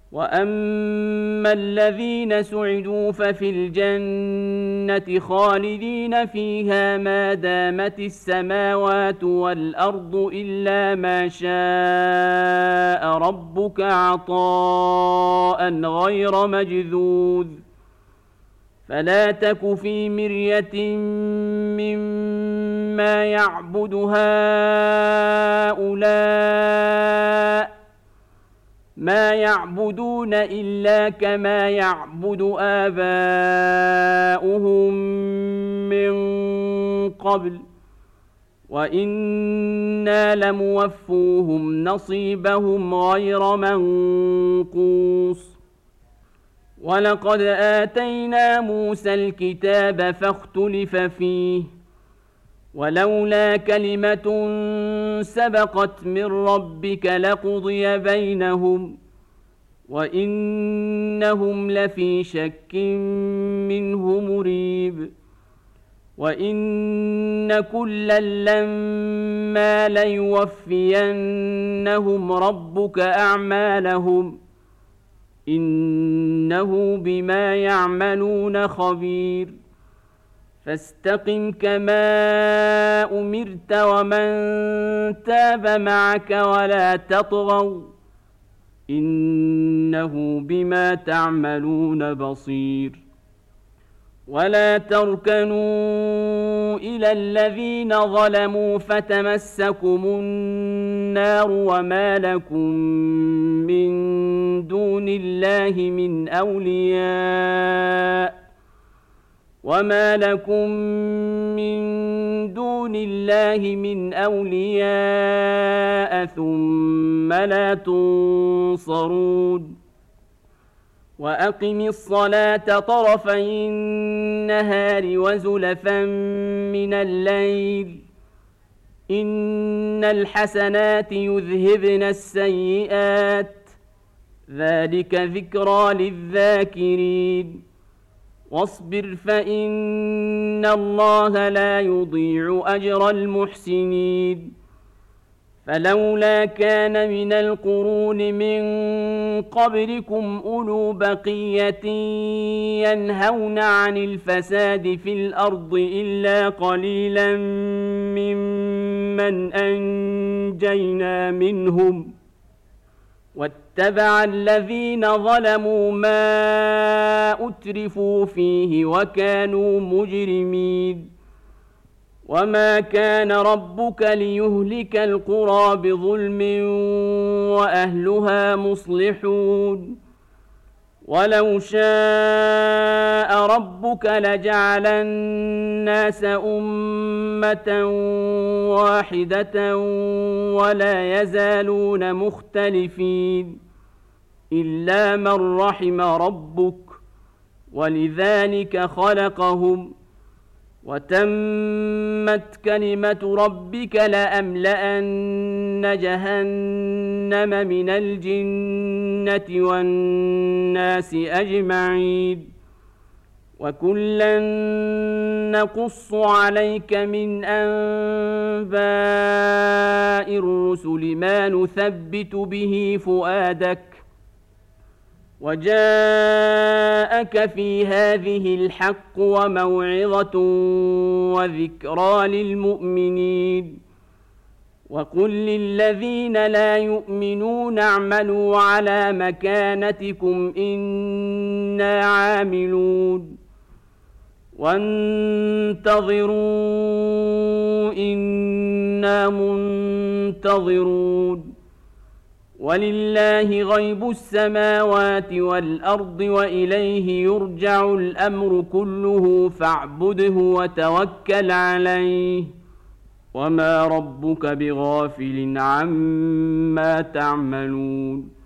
وأما الذين سعدوا ففي الجنة خالدين فيها ما دامت السماوات والأرض إلا ما شاء ربك عطاء غير مجذوذ فلا تك في مرية مما يعبد هؤلاء ما يعبدون إلا كما يعبد آباؤهم من قبل وإنا لموفوهم نصيبهم غير منقوص ولقد آتينا موسى الكتاب فاختلف فيه ولولا كلمة سبقت من ربك لقضي بينهم وإنهم لفي شك منه مريب وإن كلا لما ليوفينهم ربك أعمالهم إنه بما يعملون خبير فاستقم كما أمرت ومن تاب معك ولا تطغوا إنه بما تعملون بصير ولا تركنوا إلى الذين ظلموا فتمسكم النار وما لكم من دون الله من أولياء ثم لا تنصرون وأقم الصلاة طرفي النهار وزلفا من الليل إن الحسنات يذهبن السيئات ذلك ذكرى للذاكرين واصبر فإن الله لا يضيع أجر المحسنين فلولا كان من القرون من قبلكم أولو بقية ينهون عن الفساد في الأرض إلا قليلا ممن أنجينا منهم واتبع الذين ظلموا ما أترفوا فيه وكانوا مجرمين وما كان ربك ليهلك القرى بظلم وأهلها مصلحون ولو شاء ربك لجعل الناس أمة واحدة ولا يزالون مختلفين إلا من رحم ربك ولذلك خلقهم وتمت كلمة ربك لأملأن جهنم من الجنة والناس أجمعين وكلا نقص عليك من أنباء الرسل ما نثبت به فؤادك وجاءك في هذه الحق وموعظة وذكرى للمؤمنين وقل للذين لا يؤمنون اعملوا على مكانتكم إنا عاملون وانتظروا إنا منتظرون ولله غيب السماوات والأرض وإليه يرجع الأمر كله فاعبده وتوكل عليه وما ربك بغافل عما تعملون